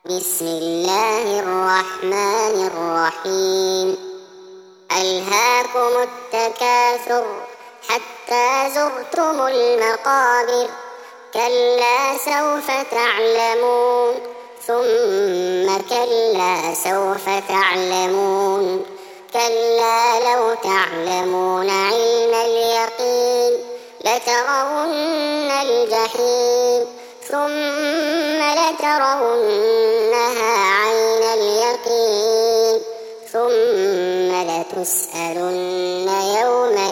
بسم الله الرحمن الرحيم. ألهاكم التكاثر حتى زرتم المقابر، كلا سوف تعلمون ثم كلا سوف تعلمون، كلا لو تعلمون علم اليقين لترون الجحيم ثم لترونها عين اليقين ثم لتسألن يومئذ